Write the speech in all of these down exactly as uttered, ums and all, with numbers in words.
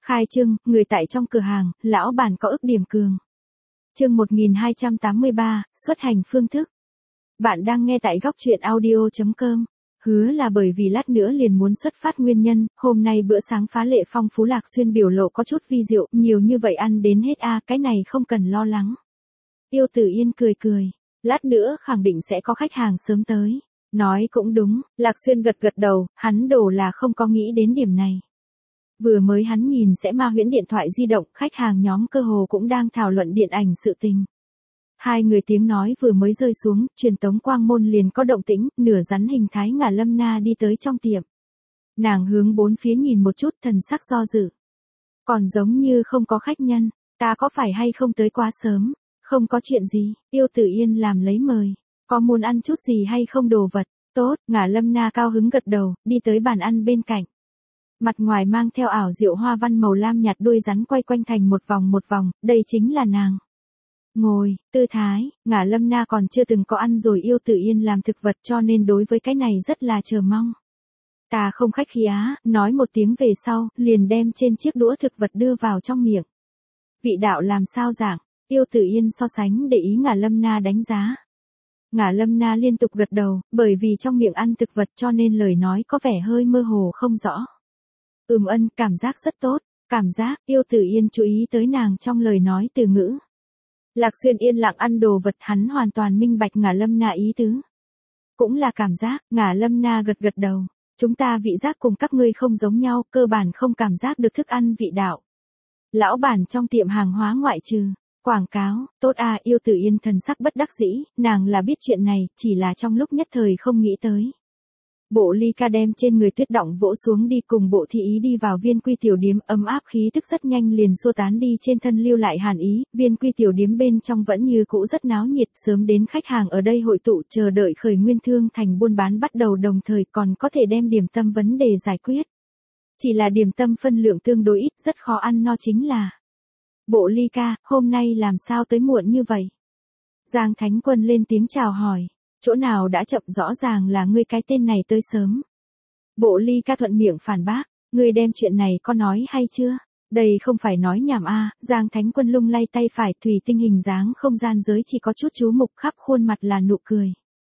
Khai trương, người tại trong cửa hàng, lão bản có ức điểm cường. Chương một nghìn hai trăm tám mươi ba, xuất hành phương thức. Bạn đang nghe tại góc truyện audio chấm com. Hứa là bởi vì lát nữa liền muốn xuất phát nguyên nhân, hôm nay bữa sáng phá lệ phong phú Lạc Xuyên biểu lộ có chút vi diệu, nhiều như vậy ăn đến hết a, cái này không cần lo lắng. Tiêu Tử Yên cười cười, lát nữa khẳng định sẽ có khách hàng sớm tới. Nói cũng đúng, Lạc Xuyên gật gật đầu, hắn đổ là không có nghĩ đến điểm này. Vừa mới hắn nhìn sẽ ma huyễn điện thoại di động, khách hàng nhóm cơ hồ cũng đang thảo luận điện ảnh sự tình. Hai người tiếng nói vừa mới rơi xuống, truyền tống quang môn liền có động tĩnh, nửa rắn hình thái Ngả Lâm Na đi tới trong tiệm. Nàng hướng bốn phía nhìn một chút, thần sắc do dự. Còn giống như không có khách nhân, ta có phải hay không tới quá sớm? Không có chuyện gì, Tiêu Tử Yên làm lấy mời. Có muốn ăn chút gì hay không đồ vật? Tốt, Ngả Lâm Na cao hứng gật đầu, đi tới bàn ăn bên cạnh. Mặt ngoài mang theo ảo diệu hoa văn màu lam nhạt, đuôi rắn quay quanh thành một vòng một vòng, đây chính là nàng. Ngồi, tư thái, Ngả Lâm Na còn chưa từng có ăn rồi Yêu Tử Yên làm thực vật cho nên đối với cái này rất là chờ mong. Ta không khách khí á, nói một tiếng về sau, liền đem trên chiếc đũa thực vật đưa vào trong miệng. Vị đạo làm sao dạng, Yêu Tử Yên so sánh để ý Ngả Lâm Na đánh giá. Ngả Lâm Na liên tục gật đầu, bởi vì trong miệng ăn thực vật cho nên lời nói có vẻ hơi mơ hồ không rõ. Ừm ân, cảm giác rất tốt, cảm giác, Yêu Tử Yên chú ý tới nàng trong lời nói từ ngữ. Lạc Xuyên yên lặng ăn đồ vật, hắn hoàn toàn minh bạch Ngả Lâm Na ý tứ. Cũng là cảm giác, Ngả Lâm Na gật gật đầu. Chúng ta vị giác cùng các ngươi không giống nhau, cơ bản không cảm giác được thức ăn vị đạo. Lão bản trong tiệm hàng hóa ngoại trừ quảng cáo, tốt à, Yêu Tử Yên thần sắc bất đắc dĩ, nàng là biết chuyện này, chỉ là trong lúc nhất thời không nghĩ tới. Bộ Ly Ca đem trên người tuyết động vỗ xuống đi, cùng Bộ Thị Ý đi vào Viên Quy tiểu điếm, ấm áp khí tức rất nhanh liền xua tán đi trên thân lưu lại hàn ý. Viên Quy tiểu điếm bên trong vẫn như cũ rất náo nhiệt, sớm đến khách hàng ở đây hội tụ chờ đợi khởi nguyên thương thành buôn bán bắt đầu, đồng thời còn có thể đem điểm tâm vấn đề giải quyết. Chỉ là điểm tâm phân lượng tương đối ít, rất khó ăn no chính là. Bộ Ly Ca, hôm nay làm sao tới muộn như vậy? Giang Thánh Quân lên tiếng chào hỏi. Chỗ nào đã chậm, rõ ràng là ngươi cái tên này tới sớm. Bộ Ly Ca thuận miệng phản bác, ngươi đem chuyện này có nói hay chưa? Đây không phải nói nhảm a, à. Giang Thánh Quân lung lay tay phải, thủy tinh hình dáng không gian giới chỉ có chút chú mục, khắp khuôn mặt là nụ cười.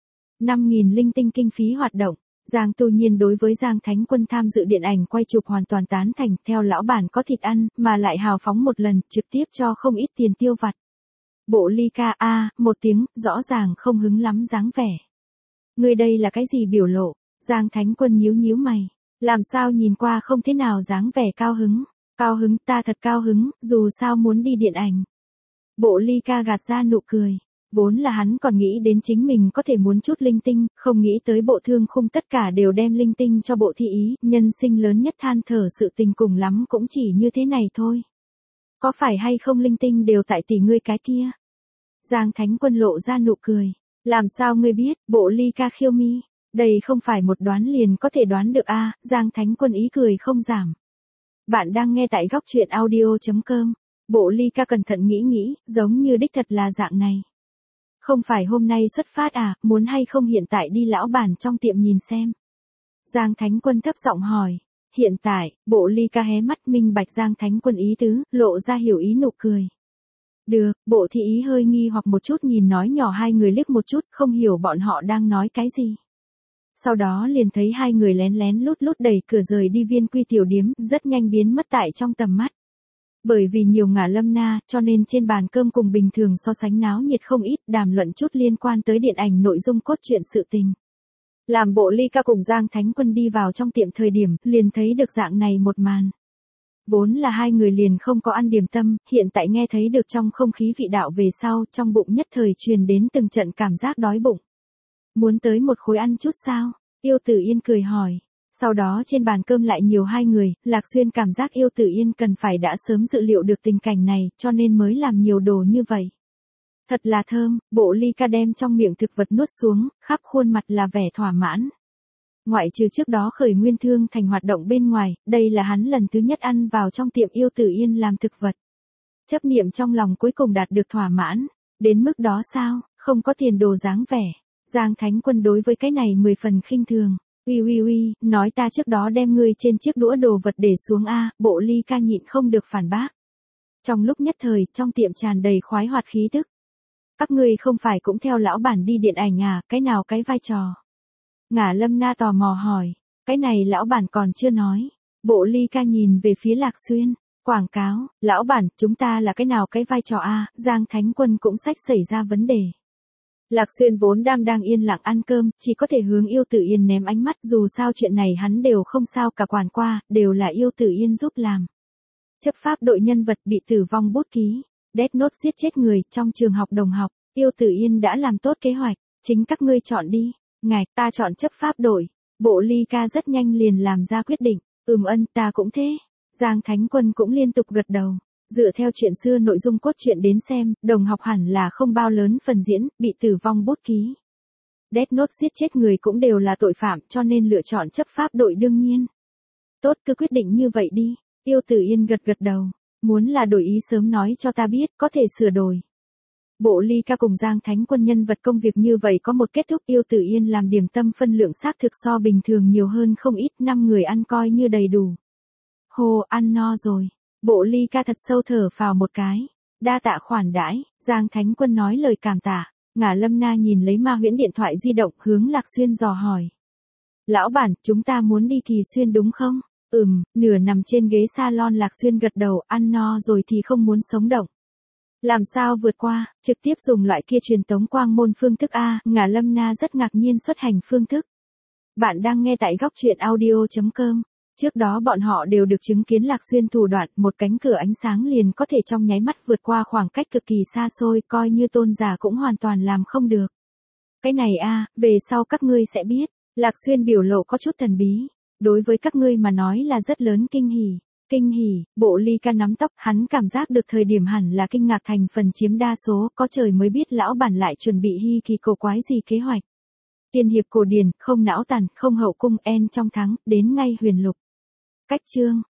năm nghìn linh tinh kinh phí hoạt động. Giang Tu Nhiên đối với Giang Thánh Quân tham dự điện ảnh quay chụp hoàn toàn tán thành, theo lão bản có thịt ăn, mà lại hào phóng một lần, trực tiếp cho không ít tiền tiêu vặt. Bộ Ly Ca a, à, một tiếng, rõ ràng không hứng lắm dáng vẻ. Ngươi đây là cái gì biểu lộ? Giang Thánh Quân nhíu nhíu mày, làm sao nhìn qua không thế nào dáng vẻ cao hứng? Cao hứng, ta thật cao hứng, dù sao muốn đi điện ảnh. Bộ Ly Ca gạt ra nụ cười, vốn là hắn còn nghĩ đến chính mình có thể muốn chút linh tinh, không nghĩ tới Bộ Thương Khung tất cả đều đem linh tinh cho Bộ Thị Ý, nhân sinh lớn nhất than thở sự tình cùng lắm cũng chỉ như thế này thôi. Có phải hay không linh tinh đều tại tỷ ngươi cái kia? Giang Thánh Quân lộ ra nụ cười. Làm sao ngươi biết? Bộ Ly Ca khiêu mi. Đây không phải một đoán liền có thể đoán được a, à, Giang Thánh Quân ý cười không giảm. Bạn đang nghe tại góc truyện audio chấm com. Bộ Ly Ca cẩn thận nghĩ nghĩ, giống như đích thật là dạng này. Không phải hôm nay xuất phát à, muốn hay không hiện tại đi lão bản trong tiệm nhìn xem. Giang Thánh Quân thấp giọng hỏi. Hiện tại, Bộ Ly Ca hé mắt minh bạch Giang Thánh Quân ý tứ, lộ ra hiểu ý nụ cười. Được, Bộ Thị Ý hơi nghi hoặc một chút, nhìn nói nhỏ hai người liếc một chút, không hiểu bọn họ đang nói cái gì. Sau đó liền thấy hai người lén lén lút lút đẩy cửa rời đi Viên Quy tiểu điếm, rất nhanh biến mất tại trong tầm mắt. Bởi vì nhiều Ngả Lâm Na, cho nên trên bàn cơm cùng bình thường so sánh náo nhiệt không ít, đàm luận chút liên quan tới điện ảnh nội dung cốt truyện sự tình. Làm Bộ Ly Ca cùng Giang Thánh Quân đi vào trong tiệm thời điểm, liền thấy được dạng này một màn. Vốn là hai người liền không có ăn điểm tâm, hiện tại nghe thấy được trong không khí vị đạo về sau, trong bụng nhất thời truyền đến từng trận cảm giác đói bụng. Muốn tới một khối ăn chút sao? Yêu Tử Yên cười hỏi. Sau đó trên bàn cơm lại nhiều hai người, Lạc Xuyên cảm giác Yêu Tử Yên cần phải đã sớm dự liệu được tình cảnh này, cho nên mới làm nhiều đồ như vậy. Thật là thơm, Bộ Ly Ca đem trong miệng thực vật nuốt xuống, khắp khuôn mặt là vẻ thỏa mãn. Ngoại trừ trước đó khởi nguyên thương thành hoạt động bên ngoài, đây là hắn lần thứ nhất ăn vào trong tiệm Yêu Tử Yên làm thực vật. Chấp niệm trong lòng cuối cùng đạt được thỏa mãn, đến mức đó sao, không có tiền đồ dáng vẻ. Giang Thánh Quân đối với cái này mười phần khinh thường. Uy uy uy, nói ta trước đó đem ngươi trên chiếc đũa đồ vật để xuống a, Bộ Ly Ca nhịn không được phản bác. Trong lúc nhất thời, trong tiệm tràn đầy khoái hoạt khí tức. Các ngươi không phải cũng theo lão bản đi điện ảnh à, cái nào cái vai trò? Ngả Lâm Na tò mò hỏi, cái này lão bản còn chưa nói. Bộ Ly Ca nhìn về phía Lạc Xuyên, quảng cáo, lão bản, chúng ta là cái nào cái vai trò a? Giang Thánh Quân cũng xách xảy ra vấn đề. Lạc Xuyên vốn đang đang yên lặng ăn cơm, chỉ có thể hướng Yêu Tử Yên ném ánh mắt, dù sao chuyện này hắn đều không sao cả quản qua, đều là Yêu Tử Yên giúp làm. Chấp pháp đội nhân vật bị tử vong bút ký, Death Note giết chết người trong trường học đồng học, Yêu Tử Yên đã làm tốt kế hoạch, chính các ngươi chọn đi. Ngài, ta chọn chấp pháp đội. Bộ Ly Ca rất nhanh liền làm ra quyết định, ừm ân, ta cũng thế. Giang Thánh Quân cũng liên tục gật đầu. Dựa theo chuyện xưa nội dung cốt truyện đến xem, đồng học hẳn là không bao lớn phần diễn, bị tử vong bút ký. Death Note giết chết người cũng đều là tội phạm cho nên lựa chọn chấp pháp đội đương nhiên. Tốt, cứ quyết định như vậy đi. Yêu Tử Yên gật gật đầu. Muốn là đổi ý sớm nói cho ta biết, có thể sửa đổi. Bộ Ly Ca cùng Giang Thánh Quân nhân vật công việc như vậy có một kết thúc. Yêu Tử Yên làm điểm tâm phân lượng xác thực so bình thường nhiều hơn không ít, năm người ăn coi như đầy đủ. Hồ, ăn no rồi. Bộ Ly Ca thật sâu thở phào một cái. Đa tạ khoản đãi, Giang Thánh Quân nói lời cảm tạ. Ngả Lâm Na nhìn lấy Ma Huyễn điện thoại di động hướng Lạc Xuyên dò hỏi. Lão bản, chúng ta muốn đi Kỳ Xuyên đúng không? Ừm, nửa nằm trên ghế salon Lạc Xuyên gật đầu, ăn no rồi thì không muốn sống động. Làm sao vượt qua, trực tiếp dùng loại kia truyền tống quang môn phương thức A, Ngả Lâm Na rất ngạc nhiên xuất hành phương thức. Bạn đang nghe tại góc truyện audio.com. Trước đó bọn họ đều được chứng kiến Lạc Xuyên thủ đoạn, một cánh cửa ánh sáng liền có thể trong nháy mắt vượt qua khoảng cách cực kỳ xa xôi, coi như tôn giả cũng hoàn toàn làm không được. Cái này a, về sau các ngươi sẽ biết. Lạc Xuyên biểu lộ có chút thần bí. Đối với các ngươi mà nói là rất lớn kinh hỉ. Kinh hỉ, Bộ Ly Ca nắm tóc, hắn cảm giác được thời điểm hẳn là kinh ngạc thành phần chiếm đa số, có trời mới biết lão bản lại chuẩn bị hi kỳ cổ quái gì kế hoạch. Tiên hiệp cổ điển, không não tàn, không hậu cung en trong thắng, đến ngay huyền lục. Cách chương